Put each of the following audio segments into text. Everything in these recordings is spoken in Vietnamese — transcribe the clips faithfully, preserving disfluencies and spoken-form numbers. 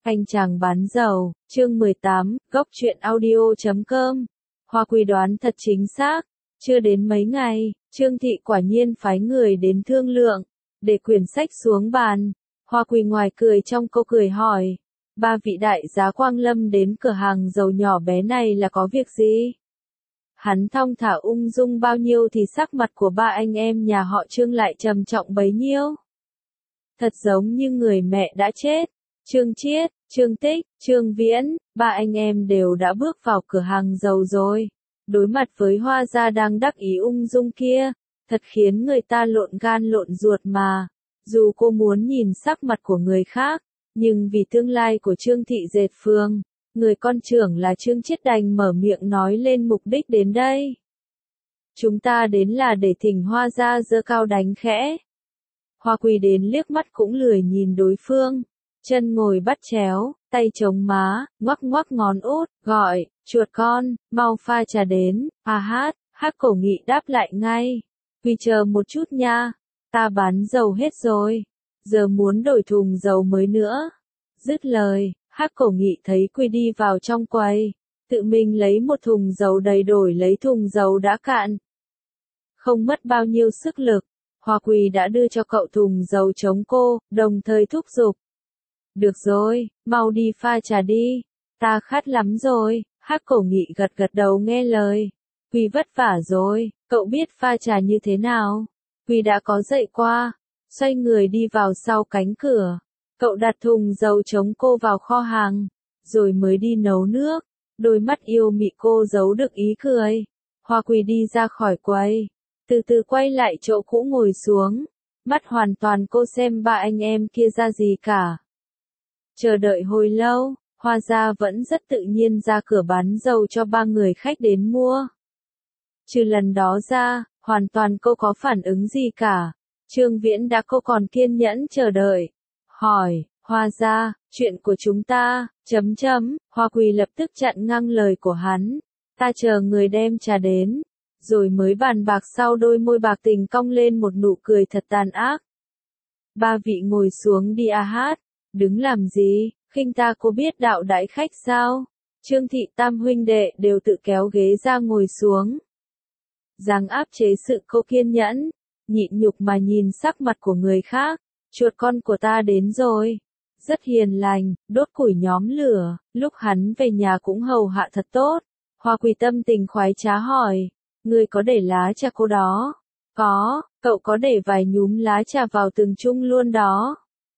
Anh chàng bán dầu, chương mười tám, góc truyện audio chấm com. Hoa Quỳ đoán thật chính xác, chưa đến mấy ngày, Trương Thị quả nhiên phái người đến thương lượng, để quyển sách xuống bàn. Hoa Quỳ ngoài cười trong câu cười hỏi, ba vị đại giá Quang Lâm đến cửa hàng dầu nhỏ bé này là có việc gì? Hắn thong thả ung dung bao nhiêu thì sắc mặt của ba anh em nhà họ Trương lại trầm trọng bấy nhiêu. Thật giống như người mẹ đã chết. Trương Chiết, Trương Tích, Trương Viễn, ba anh em đều đã bước vào cửa hàng dầu rồi. Đối mặt với Hoa gia đang đắc ý ung dung kia, thật khiến người ta lộn gan lộn ruột mà. Dù cô muốn nhìn sắc mặt của người khác, nhưng vì tương lai của Trương Thị Dệt Phường, người con trưởng là Trương Chiết đành mở miệng nói lên mục đích đến đây. Chúng ta đến là để thỉnh Hoa gia giơ cao đánh khẽ. Hoa Quỳ đến liếc mắt cũng lười nhìn đối phương. Chân ngồi bắt chéo, tay chống má, ngoắc ngoắc ngón út, gọi, chuột con, mau pha trà đến, à hát, Hắc Cổ Nghị đáp lại ngay. Quỳ chờ một chút nha, ta bán dầu hết rồi, giờ muốn đổi thùng dầu mới nữa. Dứt lời, Hắc Cổ Nghị thấy Quỳ đi vào trong quầy, tự mình lấy một thùng dầu đầy đổi lấy thùng dầu đã cạn. Không mất bao nhiêu sức lực, Hoa Quỳ đã đưa cho cậu thùng dầu chống cô, đồng thời thúc giục. Được rồi, mau đi pha trà đi, ta khát lắm rồi. Hắc Cổ Nghị gật gật đầu nghe lời. Quỳ vất vả rồi, cậu biết pha trà như thế nào? Quỳ đã có dạy qua. Xoay người đi vào sau cánh cửa. Cậu đặt thùng dầu chống cô vào kho hàng, rồi mới đi nấu nước. Đôi mắt yêu mị cô giấu được ý cười. Hoa Quỳ đi ra khỏi quầy, từ từ quay lại chỗ cũ ngồi xuống. Mắt hoàn toàn cô xem ba anh em kia ra gì cả. Chờ đợi hồi lâu, Hoa gia vẫn rất tự nhiên ra cửa bán dầu cho ba người khách đến mua. Trừ lần đó ra, hoàn toàn cô có phản ứng gì cả. Trương Viễn đã cô còn kiên nhẫn chờ đợi. Hỏi, Hoa gia, chuyện của chúng ta, chấm chấm, Hoa Quỳ lập tức chặn ngang lời của hắn. Ta chờ người đem trà đến, rồi mới bàn bạc sau. Đôi môi bạc tình cong lên một nụ cười thật tàn ác. Ba vị ngồi xuống đi a hát. Đứng làm gì, khinh ta cô biết đạo đãi khách sao? Trương Thị tam huynh đệ đều tự kéo ghế ra ngồi xuống. Giang áp chế sự cô kiên nhẫn, nhịn nhục mà nhìn sắc mặt của người khác. Chuột con của ta đến rồi. Rất hiền lành, đốt củi nhóm lửa, lúc hắn về nhà cũng hầu hạ thật tốt. Hoa Quỳ tâm tình khoái trá hỏi, ngươi có để lá trà cô đó? Có, cậu có để vài nhúm lá trà vào từng chung luôn đó.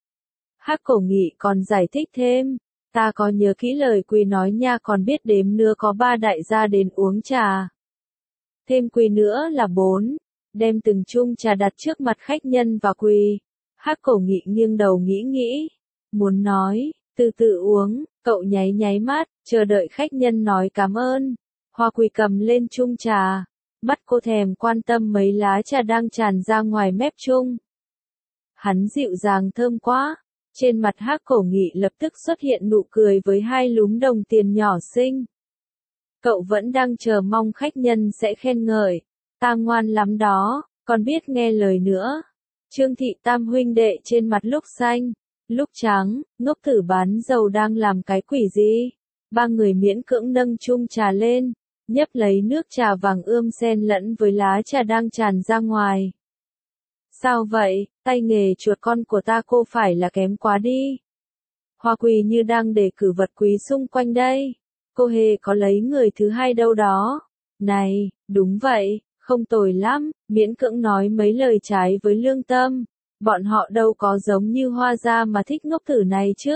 Hắc Cổ Nghị còn giải thích thêm, ta có nhớ kỹ lời Quỳ nói nha, còn biết đếm nữa có ba đại gia đến uống trà. Thêm Quỳ nữa là bốn, đem từng chung trà đặt trước mặt khách nhân và Quỳ. Hắc Cổ Nghị nghiêng đầu nghĩ nghĩ, muốn nói, từ từ uống, cậu nháy nháy mắt, chờ đợi khách nhân nói cảm ơn. Hoa Quỳ cầm lên chung trà, mắt cô thèm quan tâm mấy lá trà đang tràn ra ngoài mép chung. Hắn dịu dàng thơm quá. Trên mặt Hắc Cổ Nghị lập tức xuất hiện nụ cười với hai lúm đồng tiền nhỏ xinh. Cậu vẫn đang chờ mong khách nhân sẽ khen ngợi. Ta ngoan lắm đó, còn biết nghe lời nữa. Trương Thị tam huynh đệ trên mặt lúc xanh, lúc trắng, ngốc thử bán dầu đang làm cái quỷ gì. Ba người miễn cưỡng nâng chung trà lên, nhấp lấy nước trà vàng ươm xen lẫn với lá trà đang tràn ra ngoài. Sao vậy, tay nghề chuột con của ta cô phải là kém quá đi. Hoa Quỳ như đang đề cử vật quý xung quanh đây. Cô hề có lấy người thứ hai đâu đó. Này, đúng vậy, không tồi lắm, miễn cưỡng nói mấy lời trái với lương tâm. Bọn họ đâu có giống như Hoa gia mà thích ngốc thử này chứ.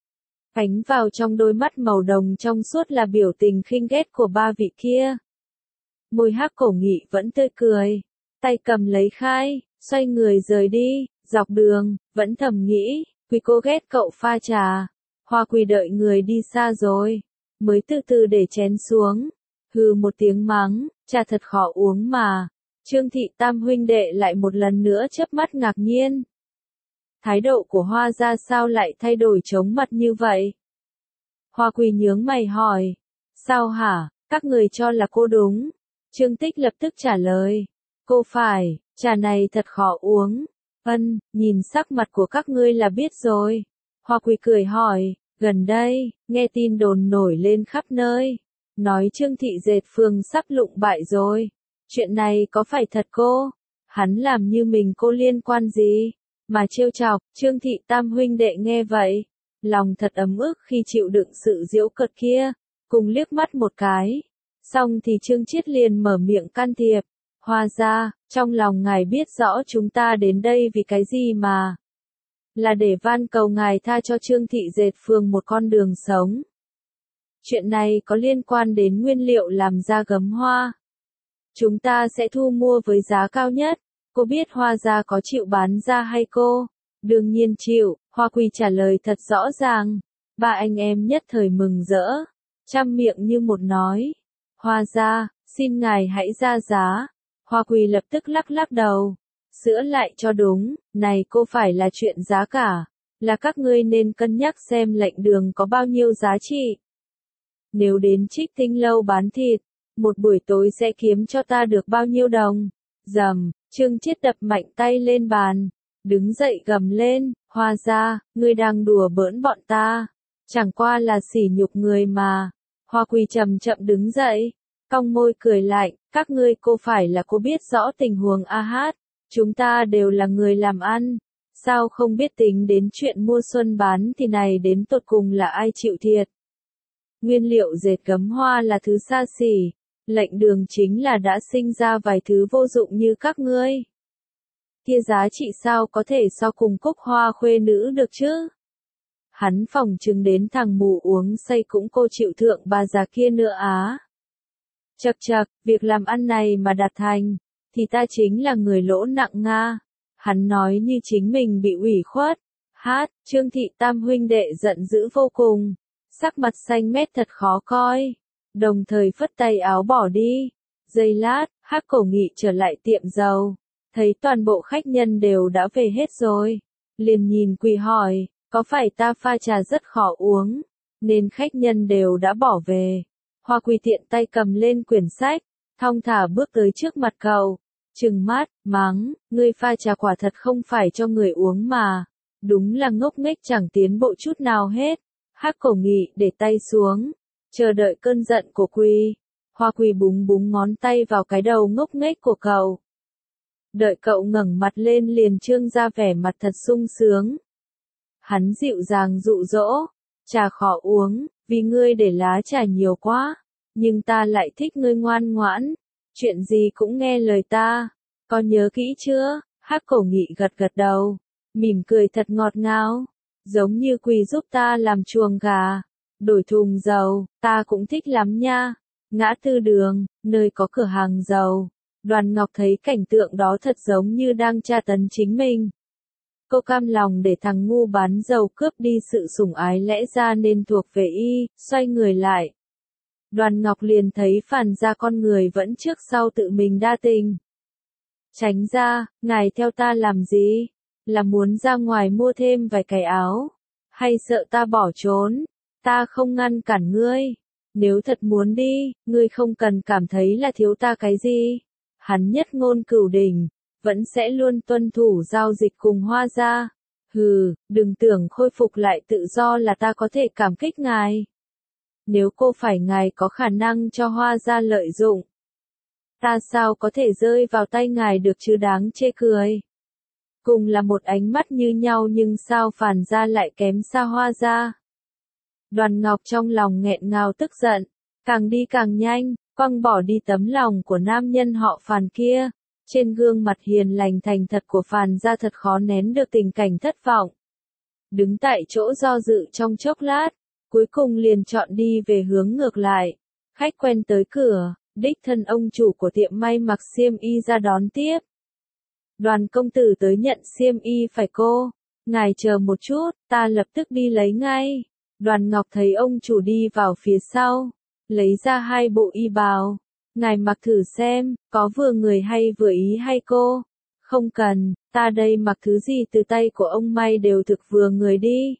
Ánh vào trong đôi mắt màu đồng trong suốt là biểu tình khinh ghét của ba vị kia. Môi Hắc Cổ Nghị vẫn tươi cười, tay cầm lấy khai. Xoay người rời đi, dọc đường, vẫn thầm nghĩ, Quỳ cô ghét cậu pha trà. Hoa Quỳ đợi người đi xa rồi, mới từ từ để chén xuống. Hừ một tiếng mắng, trà thật khó uống mà. Trương Thị tam huynh đệ lại một lần nữa chớp mắt ngạc nhiên. Thái độ của Hoa gia sao lại thay đổi chóng mặt như vậy? Hoa Quỳ nhướng mày hỏi, sao hả, các người cho là cô đúng? Trương Tích lập tức trả lời, cô phải. Trà này thật khó uống. Ân, nhìn sắc mặt của các ngươi là biết rồi. Hoa Quỳ cười hỏi, Gần đây, nghe tin đồn nổi lên khắp nơi, nói Trương Thị Dệt Phường sắp lụng bại rồi. Chuyện này có phải thật cô? Hắn làm như mình cô liên quan gì? Mà trêu chọc, Trương Thị tam huynh đệ nghe vậy. Lòng thật ấm ức khi chịu đựng sự giễu cợt kia, cùng liếc mắt một cái. Xong thì Trương Chiết liền mở miệng can thiệp. Hoa gia, trong lòng ngài biết rõ chúng ta đến đây vì cái gì mà. Là để van cầu ngài tha cho Trương Thị Dệt Phường một con đường sống. Chuyện này có liên quan đến nguyên liệu làm ra gấm hoa. Chúng ta sẽ thu mua với giá cao nhất. Cô biết Hoa gia có chịu bán ra hay cô? Đương nhiên chịu, Hoa Quỳ trả lời thật rõ ràng. Ba anh em nhất thời mừng rỡ, trăm miệng như một nói. Hoa gia, xin ngài hãy ra giá. Hoa Quỳ lập tức lắc lắc đầu. Sữa lại cho đúng, này cô phải là chuyện giá cả. Là các ngươi nên cân nhắc xem lệnh đường có bao nhiêu giá trị. Nếu đến Trích Tinh lâu bán thịt, một buổi tối sẽ kiếm cho ta được bao nhiêu đồng? Rầm, Trương Chiết đập mạnh tay lên bàn, đứng dậy gầm lên, Hoa gia, ngươi đang đùa bỡn bọn ta, chẳng qua là sỉ nhục người mà. Hoa Quỳ chậm chậm đứng dậy, cong môi cười lạnh, các ngươi cô phải là cô biết rõ tình huống a hát, chúng ta đều là người làm ăn, sao không biết tính đến chuyện mua xuân bán thì này đến tột cùng là ai chịu thiệt. Nguyên liệu dệt gấm hoa là thứ xa xỉ. Lệnh đường chính là đã sinh ra vài thứ vô dụng như các ngươi. Kia giá trị sao có thể so cùng cúc hoa khuê nữ được chứ? Hắn phỏng chừng đến thằng mù uống say cũng cô chịu thượng bà già kia nữa á. Chậc chậc, việc làm ăn này mà đạt thành, thì ta chính là người lỗ nặng nga. Hắn nói như chính mình bị ủy khuất. Hát, Trương Thị tam huynh đệ giận dữ vô cùng. Sắc mặt xanh mét thật khó coi. Đồng thời phất tay áo bỏ đi. Giây lát, Hắc Cổ Nghị trở lại tiệm dầu. Thấy toàn bộ khách nhân đều đã về hết rồi. Liền nhìn Quỳ hỏi, có phải ta pha trà rất khó uống, nên khách nhân đều đã bỏ về. Hoa Quỳ tiện tay cầm lên quyển sách, thong thả bước tới trước mặt cậu. Trừng mắt, mắng, ngươi pha trà quả thật không phải cho người uống mà. Đúng là ngốc nghếch chẳng tiến bộ chút nào hết. Hắc Cổ Nghị để tay xuống, chờ đợi cơn giận của Quỳ. Hoa Quỳ búng búng ngón tay vào cái đầu ngốc nghếch của cậu. Đợi cậu ngẩng mặt lên liền trương ra vẻ mặt thật sung sướng. Hắn dịu dàng dụ dỗ, trà khó uống, vì ngươi để lá trà nhiều quá, nhưng ta lại thích ngươi ngoan ngoãn, chuyện gì cũng nghe lời ta, có nhớ kỹ chưa? Hắc Cổ Nghị gật gật đầu, mỉm cười thật ngọt ngào, giống như Quỳ giúp ta làm chuồng gà, đổi thùng dầu, ta cũng thích lắm nha. Ngã tư đường, nơi có cửa hàng dầu, Đoàn Ngọc thấy cảnh tượng đó thật giống như đang tra tấn chính mình. Cô cam lòng để thằng ngu bán dầu cướp đi sự sủng ái lẽ ra nên thuộc về y, xoay người lại. Đoàn Ngọc liền thấy phản ra con người vẫn trước sau tự mình đa tình. Tránh ra, ngài theo ta làm gì? Là muốn ra ngoài mua thêm vài cái áo? Hay sợ ta bỏ trốn? Ta không ngăn cản ngươi. Nếu thật muốn đi, ngươi không cần cảm thấy là thiếu ta cái gì. Hắn nhất ngôn cửu đỉnh, vẫn sẽ luôn tuân thủ giao dịch cùng Hoa gia. Hừ, đừng tưởng khôi phục lại tự do là ta có thể cảm kích ngài. Nếu cô phải ngài có khả năng cho Hoa gia lợi dụng, ta sao có thể rơi vào tay ngài được chứ, đáng chê cười. Cùng là một ánh mắt như nhau nhưng sao Phàn gia lại kém xa Hoa gia. Đoàn Ngọc trong lòng nghẹn ngào tức giận, càng đi càng nhanh, quăng bỏ đi tấm lòng của nam nhân họ Phàn kia. Trên gương mặt hiền lành thành thật của Phàn gia thật khó nén được tình cảnh thất vọng. Đứng tại chỗ do dự trong chốc lát, cuối cùng liền chọn đi về hướng ngược lại. Khách quen tới cửa, đích thân ông chủ của tiệm may mặc xiêm y ra đón tiếp. Đoàn công tử tới nhận xiêm y phải cô? Ngài chờ một chút, ta lập tức đi lấy ngay. Đoàn Ngọc thấy ông chủ đi vào phía sau, lấy ra hai bộ y bào. Ngài mặc thử xem, có vừa người hay vừa ý hay cô? Không cần, ta đây mặc thứ gì từ tay của ông may đều thực vừa người đi.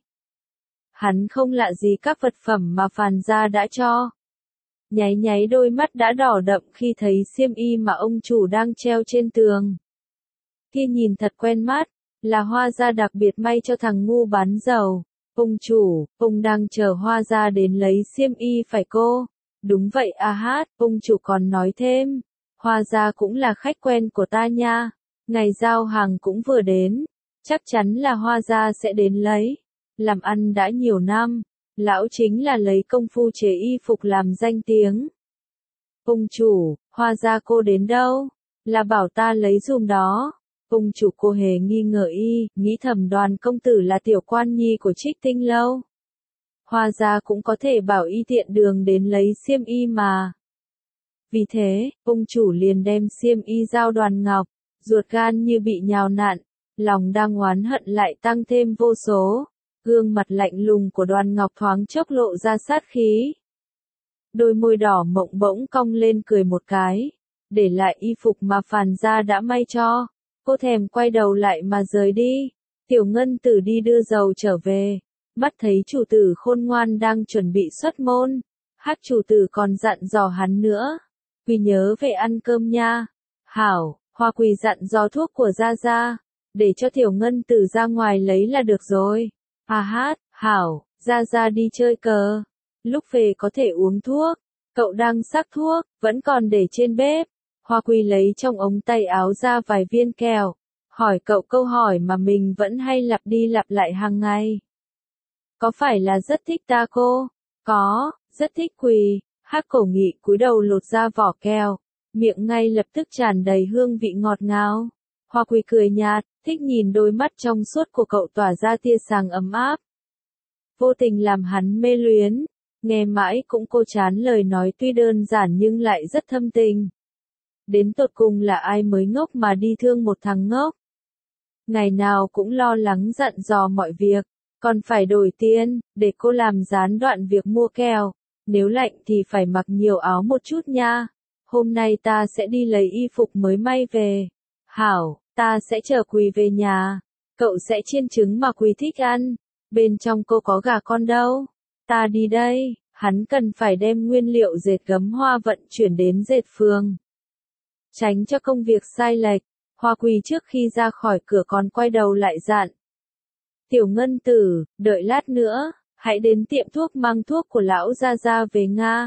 Hắn không lạ gì các vật phẩm mà Phàn gia đã cho. Nháy nháy đôi mắt đã đỏ đậm khi thấy xiêm y mà ông chủ đang treo trên tường. Kia nhìn thật quen mắt, là Hoa gia đặc biệt may cho thằng ngu bán dầu. Ông chủ, ông đang chờ Hoa gia đến lấy xiêm y phải cô? Đúng vậy A Hát, ông chủ còn nói thêm. Hoa gia cũng là khách quen của ta nha. Ngày giao hàng cũng vừa đến. Chắc chắn là Hoa gia sẽ đến lấy. Làm ăn đã nhiều năm. Lão chính là lấy công phu chế y phục làm danh tiếng. Ông chủ, Hoa gia cô đến đâu? Là bảo ta lấy dùm đó. Ông chủ cô hề nghi ngờ y, nghĩ thầm Đoàn công tử là tiểu quan nhi của Trích Tinh lâu. Hoa gia cũng có thể bảo y tiện đường đến lấy xiêm y mà. Vì thế, ông chủ liền đem xiêm y giao Đoàn Ngọc, ruột gan như bị nhào nặn, lòng đang oán hận lại tăng thêm vô số. Gương mặt lạnh lùng của Đoàn Ngọc thoáng chốc lộ ra sát khí. Đôi môi đỏ mộng bỗng cong lên cười một cái, để lại y phục mà Phàn gia đã may cho. Cô thèm quay đầu lại mà rời đi. Tiểu Ngân Tử đi đưa dầu trở về, mắt thấy chủ tử khôn ngoan đang chuẩn bị xuất môn. Hắc chủ tử còn dặn dò hắn nữa. Quỳ nhớ về ăn cơm nha. Hảo, Hoa Quỳ dặn dò thuốc của Gia Gia, để cho Tiểu Ngân Tử ra ngoài lấy là được rồi. A Hát, Hảo, Gia Gia đi chơi cờ. Lúc về có thể uống thuốc. Cậu đang sắc thuốc, vẫn còn để trên bếp. Hoa Quỳ lấy trong ống tay áo ra vài viên kẹo, hỏi cậu câu hỏi mà mình vẫn hay lặp đi lặp lại hàng ngày. Có phải là rất thích ta cô? Có, rất thích Quỳ. Hắc Cổ Nghị cúi đầu lột ra vỏ kẹo, miệng ngay lập tức tràn đầy hương vị ngọt ngào. Hoa Quỳ cười nhạt, thích nhìn đôi mắt trong suốt của cậu tỏa ra tia sáng ấm áp. Vô tình làm hắn mê luyến, nghe mãi cũng cô chán lời nói tuy đơn giản nhưng lại rất thâm tình. Đến tột cùng là ai mới ngốc mà đi thương một thằng ngốc. Ngày nào cũng lo lắng dặn dò mọi việc, còn phải đổi tiền, để cô làm gián đoạn việc mua kẹo. Nếu lạnh thì phải mặc nhiều áo một chút nha. Hôm nay ta sẽ đi lấy y phục mới may về. Hảo, ta sẽ chờ Quỳ về nhà. Cậu sẽ chiên trứng mà Quỳ thích ăn. Bên trong cô có gà con đâu. Ta đi đây, hắn cần phải đem nguyên liệu dệt gấm hoa vận chuyển đến dệt phường. Tránh cho công việc sai lệch, Hoa Quỳ trước khi ra khỏi cửa còn quay đầu lại dặn. Tiểu Ngân Tử, đợi lát nữa, hãy đến tiệm thuốc mang thuốc của lão Gia Gia về Nga.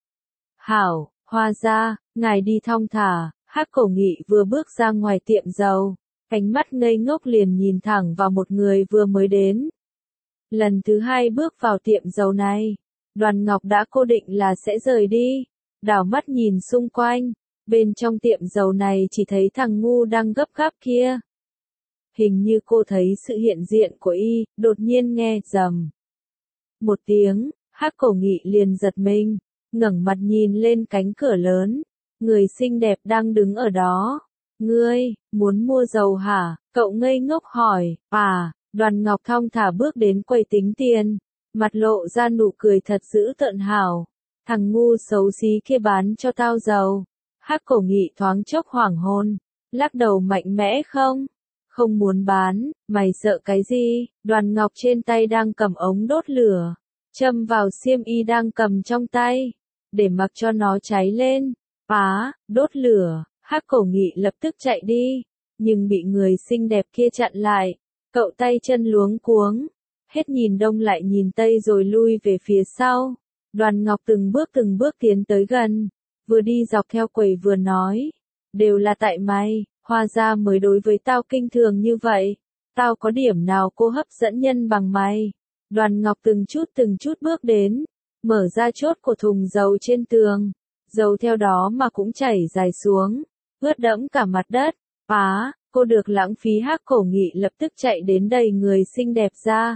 Hảo, Hoa gia, ngài đi thong thả. Hắc Cổ Nghị vừa bước ra ngoài tiệm dầu, ánh mắt ngây ngốc liền nhìn thẳng vào một người vừa mới đến. Lần thứ hai bước vào tiệm dầu này, Đoàn Ngọc đã cố định là sẽ rời đi, đảo mắt nhìn xung quanh. Bên trong tiệm dầu này chỉ thấy thằng ngu đang gấp gáp kia. Hình như cô thấy sự hiện diện của y, đột nhiên nghe rầm một tiếng, Hắc Cổ Nghị liền giật mình, ngẩng mặt nhìn lên cánh cửa lớn. Người xinh đẹp đang đứng ở đó. Ngươi, muốn mua dầu hả? Cậu ngây ngốc hỏi. À, Đoàn Ngọc thong thả bước đến quầy tính tiền, mặt lộ ra nụ cười thật dữ tợn hảo. Thằng ngu xấu xí kia bán cho tao dầu. Hắc Cổ Nghị thoáng chốc hoảng hồn, lắc đầu mạnh mẽ không? Không muốn bán, mày sợ cái gì? Đoàn Ngọc trên tay đang cầm ống đốt lửa, châm vào xiêm y đang cầm trong tay, để mặc cho nó cháy lên. Phá, đốt lửa, Hắc Cổ Nghị lập tức chạy đi, nhưng bị người xinh đẹp kia chặn lại. Cậu tay chân luống cuống, hết nhìn đông lại nhìn tây rồi lui về phía sau. Đoàn Ngọc từng bước từng bước tiến tới gần, vừa đi dọc theo quầy vừa nói, đều là tại mày, Hoa gia mới đối với tao kinh thường như vậy, tao có điểm nào cô hấp dẫn nhân bằng mày. Đoàn Ngọc từng chút từng chút bước đến, mở ra chốt của thùng dầu trên tường, dầu theo đó mà cũng chảy dài xuống, ướt đẫm cả mặt đất. Phá, cô được lãng phí. Hắc Cổ Nghị lập tức chạy đến đẩy người xinh đẹp ra,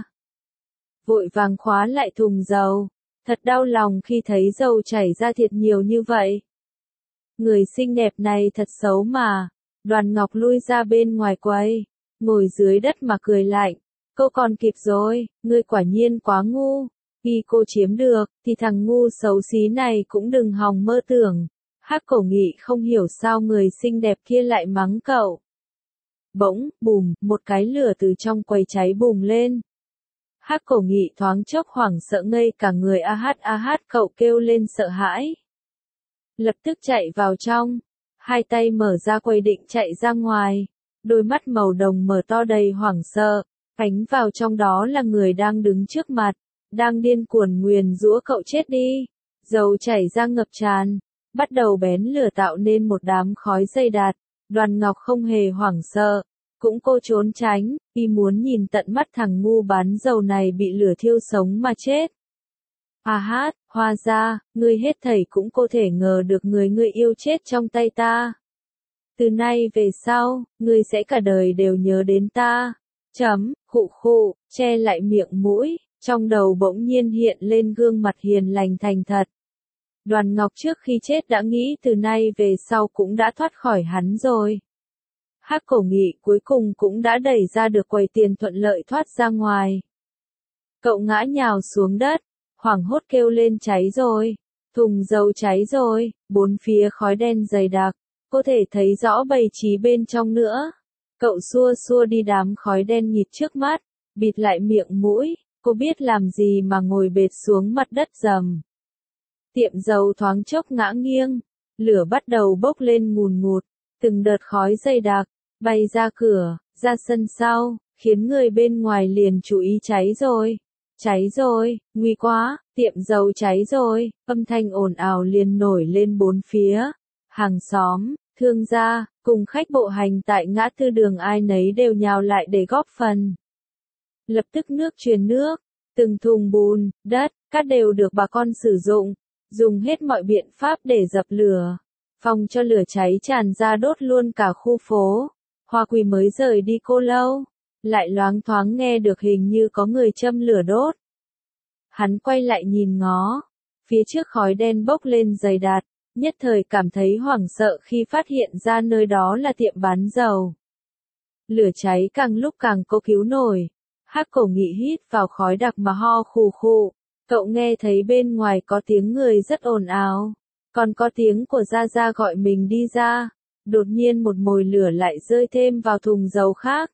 vội vàng khóa lại thùng dầu. Thật đau lòng khi thấy dầu chảy ra thiệt nhiều như vậy. Người xinh đẹp này thật xấu mà. Đoàn Ngọc lui ra bên ngoài quầy, ngồi dưới đất mà cười lạnh. Cô còn kịp rồi, ngươi quả nhiên quá ngu. Khi cô chiếm được, thì thằng ngu xấu xí này cũng đừng hòng mơ tưởng. Hắc Cổ Nghị không hiểu sao người xinh đẹp kia lại mắng cậu. Bỗng, bùm, một cái lửa từ trong quầy cháy bùng lên. Hắc Cổ Nghị thoáng chốc hoảng sợ ngây cả người. A Hát a Hát, cậu kêu lên sợ hãi. Lập tức chạy vào trong, hai tay mở ra quầy định chạy ra ngoài, đôi mắt màu đồng mở to đầy hoảng sợ. Ánh vào trong đó là người đang đứng trước mặt, đang điên cuồng nguyền rủa cậu chết đi. Dầu chảy ra ngập tràn, bắt đầu bén lửa tạo nên một đám khói dày đặc. Đoàn Ngọc không hề hoảng sợ, cũng cô trốn tránh, y muốn nhìn tận mắt thằng ngu bán dầu này bị lửa thiêu sống mà chết. À hát, hóa ra, ngươi hết thảy cũng có thể ngờ được người ngươi yêu chết trong tay ta. Từ nay về sau, ngươi sẽ cả đời đều nhớ đến ta. Chấm, khụ khụ, che lại miệng mũi, trong đầu bỗng nhiên hiện lên gương mặt hiền lành thành thật. Đoàn Ngọc trước khi chết đã nghĩ từ nay về sau cũng đã thoát khỏi hắn rồi. Hắc Cổ Nghị cuối cùng cũng đã đẩy ra được quầy tiền thuận lợi thoát ra ngoài. Cậu ngã nhào xuống đất, hoảng hốt kêu lên cháy rồi, thùng dầu cháy rồi, bốn phía khói đen dày đặc, có thể thấy rõ bầy trí bên trong nữa. Cậu xua xua đi đám khói đen nhịt trước mắt, bịt lại miệng mũi, cô biết làm gì mà ngồi bệt xuống mặt đất rầm. Tiệm dầu thoáng chốc ngã nghiêng, lửa bắt đầu bốc lên ngùn ngụt, từng đợt khói dày đặc, bay ra cửa, ra sân sau, khiến người bên ngoài liền chú ý cháy rồi. Cháy rồi, nguy quá, tiệm dầu cháy rồi, âm thanh ồn ào liền nổi lên bốn phía. Hàng xóm, thương gia, cùng khách bộ hành tại ngã tư đường ai nấy đều nhào lại để góp phần. Lập tức nước truyền nước, từng thùng bùn, đất, cát đều được bà con sử dụng, dùng hết mọi biện pháp để dập lửa, phòng cho lửa cháy tràn ra đốt luôn cả khu phố. Hoa Quỳ mới rời đi cô lâu, lại loáng thoáng nghe được hình như có người châm lửa đốt. Hắn quay lại nhìn ngó, phía trước khói đen bốc lên dày đặc, nhất thời cảm thấy hoảng sợ khi phát hiện ra nơi đó là tiệm bán dầu. Lửa cháy càng lúc càng cố cứu nổi, Hắc Cổ Nghị hít vào khói đặc mà ho khù khụ, cậu nghe thấy bên ngoài có tiếng người rất ồn ào, còn có tiếng của Gia Gia gọi mình đi ra, đột nhiên một mồi lửa lại rơi thêm vào thùng dầu khác.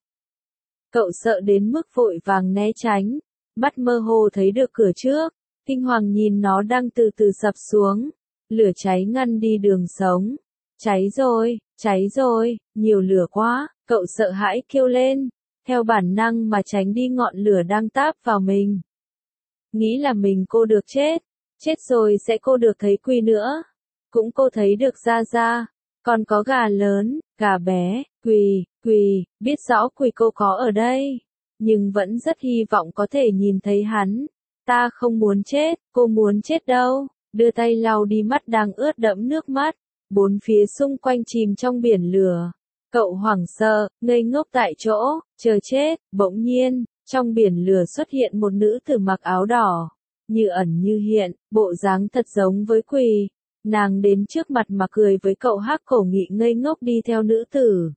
Cậu sợ đến mức vội vàng né tránh, mắt mơ hồ thấy được cửa trước, kinh hoàng nhìn nó đang từ từ sập xuống, lửa cháy ngăn đi đường sống. Cháy rồi, cháy rồi, nhiều lửa quá, cậu sợ hãi kêu lên, theo bản năng mà tránh đi ngọn lửa đang táp vào mình. Nghĩ là mình cô được chết, chết rồi sẽ cô được thấy Quỳ nữa, cũng cô thấy được Gia Gia, còn có gà lớn, gà bé, Quỳ, Quỳ, biết rõ Quỳ cô có ở đây, nhưng vẫn rất hy vọng có thể nhìn thấy hắn. Ta không muốn chết, cô muốn chết đâu, đưa tay lau đi mắt đang ướt đẫm nước mắt, bốn phía xung quanh chìm trong biển lửa. Cậu hoảng sợ, ngây ngốc tại chỗ, chờ chết, bỗng nhiên, trong biển lửa xuất hiện một nữ tử mặc áo đỏ, như ẩn như hiện, bộ dáng thật giống với Quỳ. Nàng đến trước mặt mà cười với cậu. Hắc Cổ Nghị ngây ngốc đi theo nữ tử.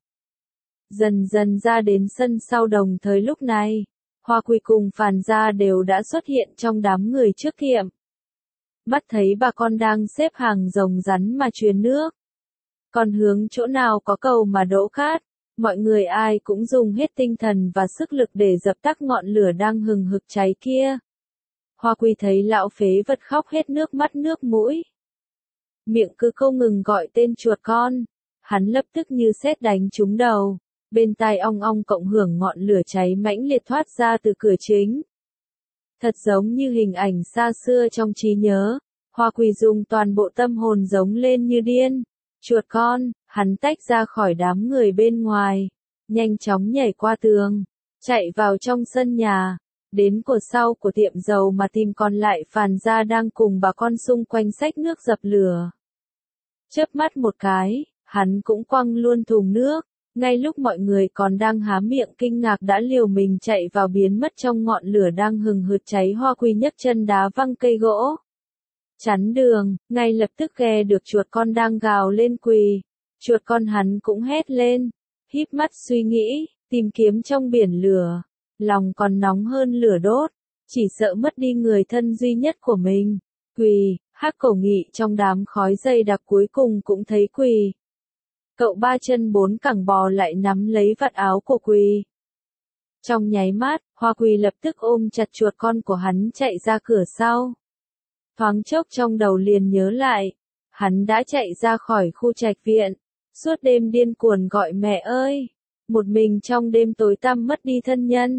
Dần dần ra đến sân sau đồng thời lúc này, Hoa Quỳ cùng Phàn Gia đều đã xuất hiện trong đám người trước tiệm. Mắt thấy bà con đang xếp hàng rồng rắn mà truyền nước. Còn hướng chỗ nào có cầu mà đỗ cát, mọi người ai cũng dùng hết tinh thần và sức lực để dập tắt ngọn lửa đang hừng hực cháy kia. Hoa Quỳ thấy lão phế vật khóc hết nước mắt nước mũi. Miệng cứ không ngừng gọi tên chuột con, hắn lập tức như sét đánh trúng đầu, bên tai ong ong cộng hưởng ngọn lửa cháy mãnh liệt thoát ra từ cửa chính. Thật giống như hình ảnh xa xưa trong trí nhớ, Hoa Quỳ dùng toàn bộ tâm hồn giống lên như điên. Chuột con, hắn tách ra khỏi đám người bên ngoài, nhanh chóng nhảy qua tường, chạy vào trong sân nhà, đến cột sau của tiệm dầu mà tìm còn lại Phàn Gia đang cùng bà con xung quanh xách nước dập lửa. Chớp mắt một cái, hắn cũng quăng luôn thùng nước, ngay lúc mọi người còn đang há miệng kinh ngạc đã liều mình chạy vào biến mất trong ngọn lửa đang hừng hực cháy. Hoa Quỳ nhấc chân đá văng cây gỗ, chắn đường, ngay lập tức nghe được chuột con đang gào lên Quỳ. Chuột con hắn cũng hét lên, híp mắt suy nghĩ, tìm kiếm trong biển lửa, lòng còn nóng hơn lửa đốt, chỉ sợ mất đi người thân duy nhất của mình. Quỳ, Hắc Cổ Nghị trong đám khói dày đặc cuối cùng cũng thấy Quỳ. Cậu ba chân bốn cẳng bò lại nắm lấy vạt áo của Quỳ. Trong nháy mắt, Hoa Quỳ lập tức ôm chặt chuột con của hắn chạy ra cửa sau. Thoáng chốc trong đầu liền nhớ lại, hắn đã chạy ra khỏi khu trạch viện, suốt đêm điên cuồng gọi mẹ ơi, một mình trong đêm tối tăm mất đi thân nhân,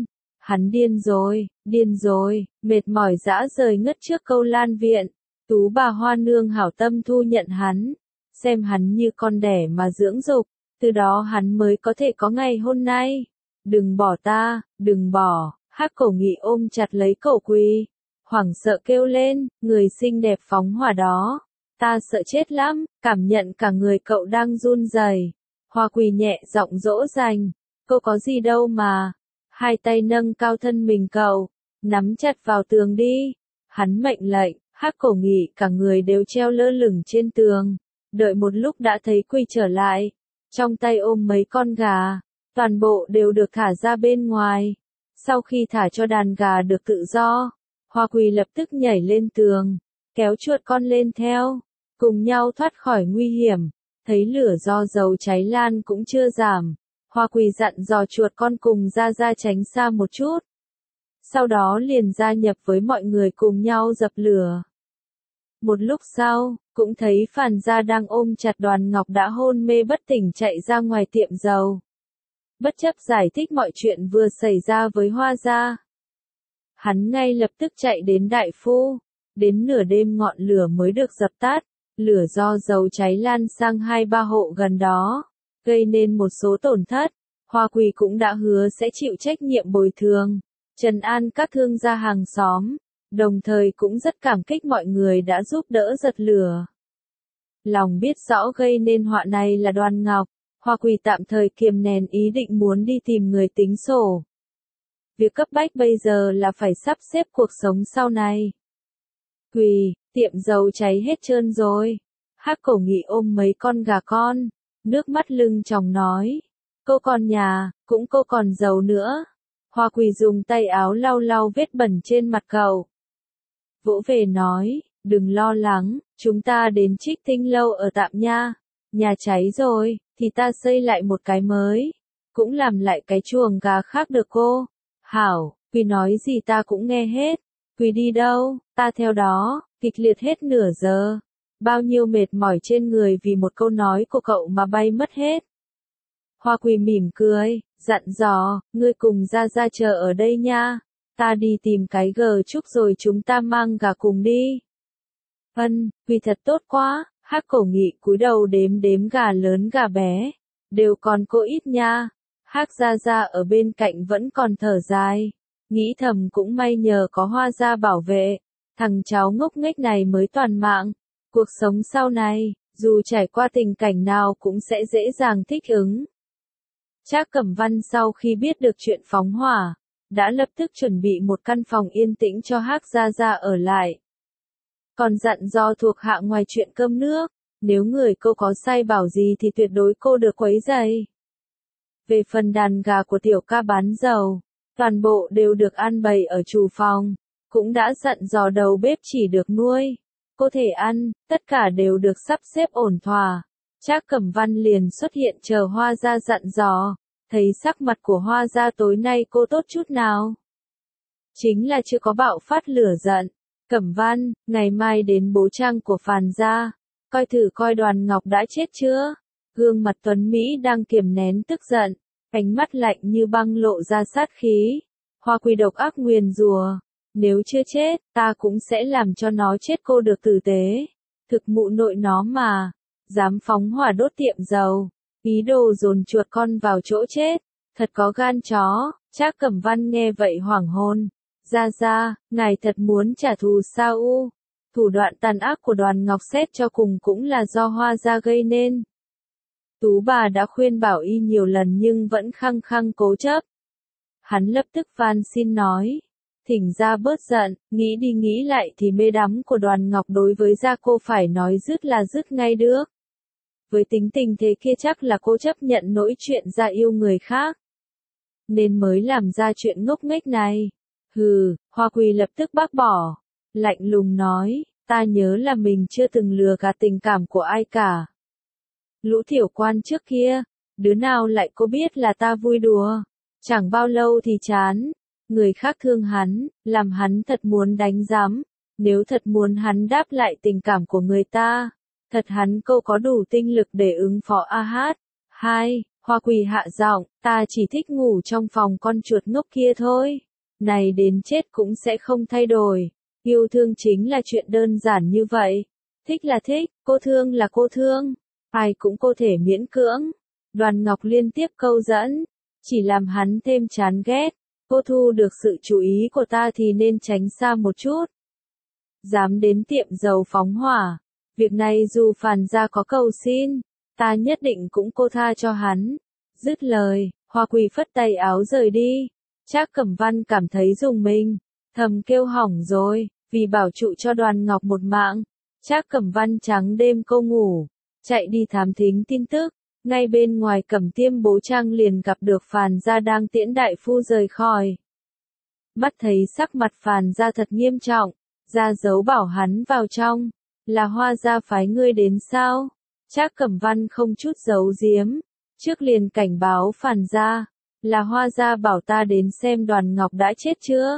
Hắn điên rồi, điên rồi, mệt mỏi dã rời ngất trước câu lan viện. Tú bà Hoa Nương hảo tâm thu nhận hắn, xem hắn như con đẻ mà dưỡng dục, từ đó hắn mới có thể có ngày hôm nay. Đừng bỏ ta, đừng bỏ, Hắc Cổ Nghị ôm chặt lấy Cổ Quỳ, hoảng sợ kêu lên, người xinh đẹp phóng hỏa đó, ta sợ chết lắm, cảm nhận cả người cậu đang run rẩy. Hoa Quỳ nhẹ giọng dỗ dành, cô có gì đâu mà, hai tay nâng cao thân mình cậu, nắm chặt vào tường đi. Hắn mệnh lệnh, Hắc Cổ Nghị cả người đều treo lơ lửng trên tường, đợi một lúc đã thấy Quỳ trở lại, trong tay ôm mấy con gà, toàn bộ đều được thả ra bên ngoài. Sau khi thả cho đàn gà được tự do, Hoa Quỳ lập tức nhảy lên tường, kéo chuột con lên theo, cùng nhau thoát khỏi nguy hiểm. Thấy lửa do dầu cháy lan cũng chưa giảm, Hoa Quỳ dặn dò chuột con cùng ra ra tránh xa một chút. Sau đó liền gia nhập với mọi người cùng nhau dập lửa. Một lúc sau, cũng thấy Phàn Gia đang ôm chặt Đoàn Ngọc đã hôn mê bất tỉnh chạy ra ngoài tiệm dầu. Bất chấp giải thích mọi chuyện vừa xảy ra với Hoa Gia, hắn ngay lập tức chạy đến đại phu, đến nửa đêm ngọn lửa mới được dập tắt, lửa do dầu cháy lan sang hai ba hộ gần đó, gây nên một số tổn thất. Hoa Quỳ cũng đã hứa sẽ chịu trách nhiệm bồi thường, trấn an các thương gia hàng xóm, đồng thời cũng rất cảm kích mọi người đã giúp đỡ giật lửa. Lòng biết rõ gây nên họa này là Đoàn Ngọc, Hoa Quỳ tạm thời kiềm nén ý định muốn đi tìm người tính sổ. Việc cấp bách bây giờ là phải sắp xếp cuộc sống sau này. Quỳ, tiệm dầu cháy hết trơn rồi. Hắc Cổ Nghị ôm mấy con gà con, nước mắt lưng tròng nói. Cô còn nhà, cũng cô còn dầu nữa. Hoa Quỳ dùng tay áo lau lau vết bẩn trên mặt cậu. Vỗ về nói, đừng lo lắng, chúng ta đến Trích Tinh Lâu ở tạm nha. Nhà cháy rồi, thì ta xây lại một cái mới. Cũng làm lại cái chuồng gà khác được cô. Hảo, Quỳ nói gì ta cũng nghe hết. Quỳ đi đâu, ta theo đó, kịch liệt hết nửa giờ. Bao nhiêu mệt mỏi trên người vì một câu nói của cậu mà bay mất hết. Hoa Quỳ mỉm cười, dặn dò, ngươi cùng ra ra chờ ở đây nha. Ta đi tìm cái gờ trúc rồi chúng ta mang gà cùng đi. Vâng, Quỳ thật tốt quá. Hắc Cổ Nghị cúi đầu đếm đếm gà lớn gà bé, đều còn cô ít nha. Hắc Gia Gia ở bên cạnh vẫn còn thở dài, nghĩ thầm cũng may nhờ có Hoa Gia bảo vệ, thằng cháu ngốc nghếch này mới toàn mạng. Cuộc sống sau này, dù trải qua tình cảnh nào cũng sẽ dễ dàng thích ứng. Trác Cẩm Văn sau khi biết được chuyện phóng hỏa, đã lập tức chuẩn bị một căn phòng yên tĩnh cho Hắc Gia Gia ở lại. Còn dặn dò thuộc hạ ngoài chuyện cơm nước, nếu người cô có sai bảo gì thì tuyệt đối cô được quấy rầy. Về phần đàn gà của tiểu ca bán dầu, toàn bộ đều được an bày ở chủ phòng, cũng đã dặn dò đầu bếp chỉ được nuôi, cô thể ăn, tất cả đều được sắp xếp ổn thỏa. Trác Cẩm Văn liền xuất hiện chờ Hoa Gia dặn dò, thấy sắc mặt của Hoa Gia tối nay cô tốt chút nào. Chính là chưa có bạo phát lửa giận. Cẩm Văn, ngày mai đến bố trang của Phàn Gia, coi thử coi Đoàn Ngọc đã chết chưa. Gương mặt Tuấn Mỹ đang kiềm nén tức giận, ánh mắt lạnh như băng lộ ra sát khí. Hoa Quỳ độc ác nguyền rủa, nếu chưa chết, ta cũng sẽ làm cho nó chết cô được tử tế. Thực mụ nội nó mà, dám phóng hỏa đốt tiệm dầu, ý đồ dồn chuột con vào chỗ chết, thật có gan chó. Trác Cẩm Văn nghe vậy hoảng hồn. Gia Gia, ngài thật muốn trả thù sao u? Thủ đoạn tàn ác của Đoàn Ngọc xét cho cùng cũng là do Hoa Gia gây nên. Tú bà đã khuyên bảo y nhiều lần nhưng vẫn khăng khăng cố chấp. Hắn lập tức van xin nói, thỉnh ra bớt giận, nghĩ đi nghĩ lại thì mê đắm của Đoàn Ngọc đối với Gia cô phải nói dứt là dứt ngay được. Với tính tình thế kia chắc là cô chấp nhận nỗi chuyện Gia yêu người khác, nên mới làm ra chuyện ngốc nghếch này. Hừ, Hoa Quỳ lập tức bác bỏ, lạnh lùng nói, ta nhớ là mình chưa từng lừa gạt tình cảm của ai cả. Lũ tiểu quan trước kia, đứa nào lại có biết là ta vui đùa, chẳng bao lâu thì chán, người khác thương hắn, làm hắn thật muốn đánh giám, nếu thật muốn hắn đáp lại tình cảm của người ta, thật hắn câu có đủ tinh lực để ứng phó a hát. Hai, Hoa Quỳ hạ giọng, ta chỉ thích ngủ trong phòng con chuột ngốc kia thôi. này đến chết cũng sẽ không thay đổi. Yêu thương chính là chuyện đơn giản như vậy. Thích là thích, cô thương là cô thương. Ai cũng có thể miễn cưỡng. Đoàn Ngọc liên tiếp câu dẫn, chỉ làm hắn thêm chán ghét. Cô thu được sự chú ý của ta thì nên tránh xa một chút. Dám đến tiệm dầu phóng hỏa. Việc này dù Phàn gia có cầu xin, ta nhất định cũng cô tha cho hắn. Dứt lời, Hoa Quỳ phất tay áo rời đi. Trác Cẩm Văn cảm thấy rùng mình, thầm kêu hỏng rồi, vì bảo trụ cho Đoàn Ngọc một mạng. Trác Cẩm Văn trắng đêm cô ngủ, chạy đi thám thính tin tức. Ngay bên ngoài Cẩm Tiêm Bố Trang liền gặp được Phàn gia đang tiễn đại phu rời khỏi. Mắt thấy sắc mặt Phàn gia thật nghiêm trọng, ra dấu bảo hắn vào trong. Là Hoa gia phái ngươi đến sao? Trác Cẩm Văn không chút giấu giếm, trước liền cảnh báo Phàn gia, là Hoa gia bảo ta đến xem Đoàn Ngọc đã chết chưa?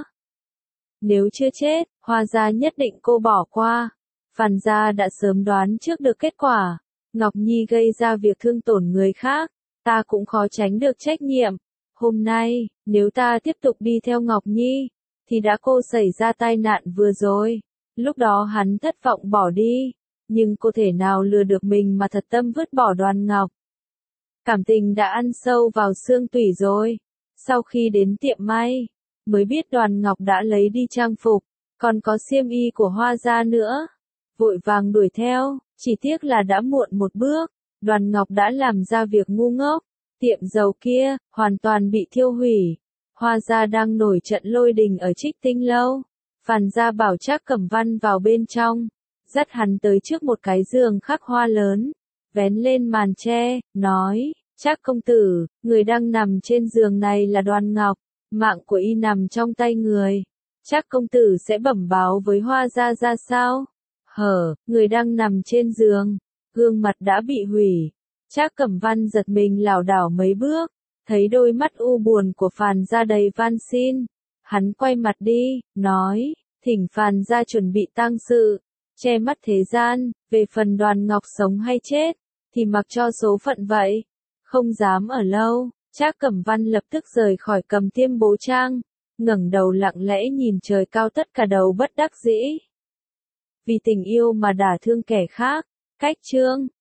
Nếu chưa chết, Hoa gia nhất định cô bỏ qua. Phàn gia đã sớm đoán trước được kết quả. Ngọc Nhi gây ra việc thương tổn người khác, ta cũng khó tránh được trách nhiệm. Hôm nay, nếu ta tiếp tục đi theo Ngọc Nhi, thì đã cô xảy ra tai nạn vừa rồi. Lúc đó hắn thất vọng bỏ đi, nhưng cô thể nào lừa được mình mà thật tâm vứt bỏ Đoàn Ngọc. Cảm tình đã ăn sâu vào xương tủy rồi. Sau khi đến tiệm may, mới biết Đoàn Ngọc đã lấy đi trang phục, còn có xiêm y của Hoa gia nữa. Vội vàng đuổi theo, chỉ tiếc là đã muộn một bước. Đoàn Ngọc đã làm ra việc ngu ngốc. Tiệm dầu kia, hoàn toàn bị thiêu hủy. Hoa gia đang nổi trận lôi đình ở Trích Tinh lâu. Phàn gia bảo Trác Cẩm Văn vào bên trong, dắt hắn tới trước một cái giường khắc hoa lớn, vén lên màn tre, nói, Trác công tử, người đang nằm trên giường này là Đoàn Ngọc, mạng của y nằm trong tay người. Trác công tử sẽ bẩm báo với Hoa gia ra sao? Hở, người đang nằm trên giường, gương mặt đã bị hủy. Trác Cẩm Văn giật mình lảo đảo mấy bước, thấy đôi mắt u buồn của Phàn gia đầy van xin. Hắn quay mặt đi, nói, thỉnh Phàn gia chuẩn bị tang sự, che mắt thế gian, về phần Đoàn Ngọc sống hay chết, thì mặc cho số phận vậy. Không dám ở lâu, Trác Cẩm Văn lập tức rời khỏi Cẩm Tiêm Bố Trang, ngẩng đầu lặng lẽ nhìn trời cao, tất cả đầu bất đắc dĩ. Vì tình yêu mà đả thương kẻ khác, cách chương